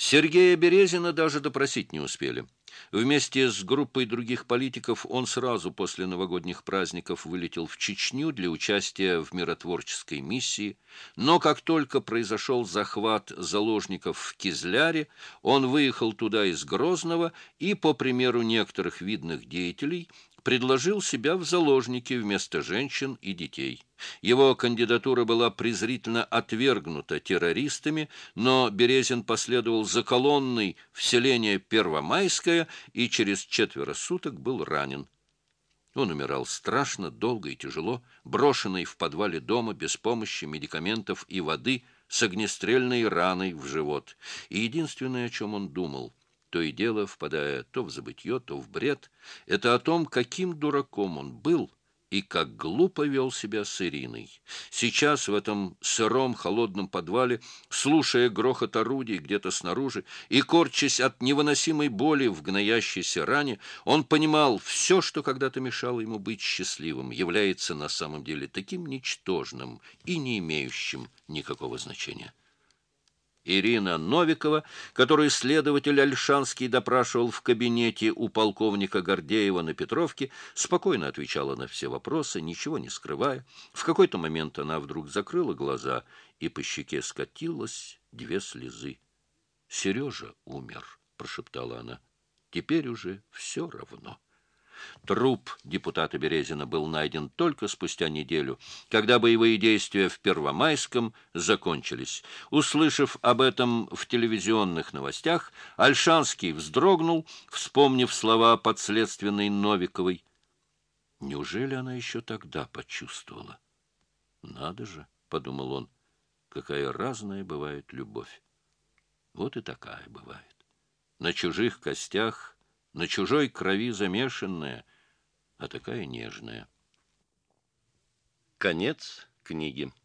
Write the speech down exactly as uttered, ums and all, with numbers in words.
Сергея Березина даже допросить не успели. Вместе с группой других политиков он сразу после новогодних праздников вылетел в Чечню для участия в миротворческой миссии, но как только произошел захват заложников в Кизляре, он выехал туда из Грозного и, по примеру некоторых видных деятелей, предложил себя в заложники вместо женщин и детей. Его кандидатура была презрительно отвергнута террористами, но Березин последовал за колонной в селение Первомайское и через четверо суток был ранен. Он умирал страшно, долго и тяжело, брошенный в подвале дома без помощи медикаментов и воды с огнестрельной раной в живот. И единственное, о чем он думал, то и дело, впадая то в забытье, то в бред, это о том, каким дураком он был и как глупо вел себя с Ириной. Сейчас в этом сыром холодном подвале, слушая грохот орудий где-то снаружи и корчась от невыносимой боли в гноящейся ране, он понимал, все, что когда-то мешало ему быть счастливым, является на самом деле таким ничтожным и не имеющим никакого значения. Ирина Новикова, которую следователь Ольшанский допрашивал в кабинете у полковника Гордеева на Петровке, спокойно отвечала на все вопросы, ничего не скрывая. В какой-то момент она вдруг закрыла глаза, и по щеке скатилось две слезы. «Сережа умер», — прошептала она. «Теперь уже все равно». Труп депутата Березина был найден только спустя неделю, когда боевые действия в Первомайском закончились. Услышав об этом в телевизионных новостях, Ольшанский вздрогнул, вспомнив слова подследственной Новиковой. Неужели она еще тогда почувствовала? «Надо же», — подумал он, — «какая разная бывает любовь». Вот и такая бывает. На чужих костях, на чужой крови замешанная, а такая нежная. Конец книги.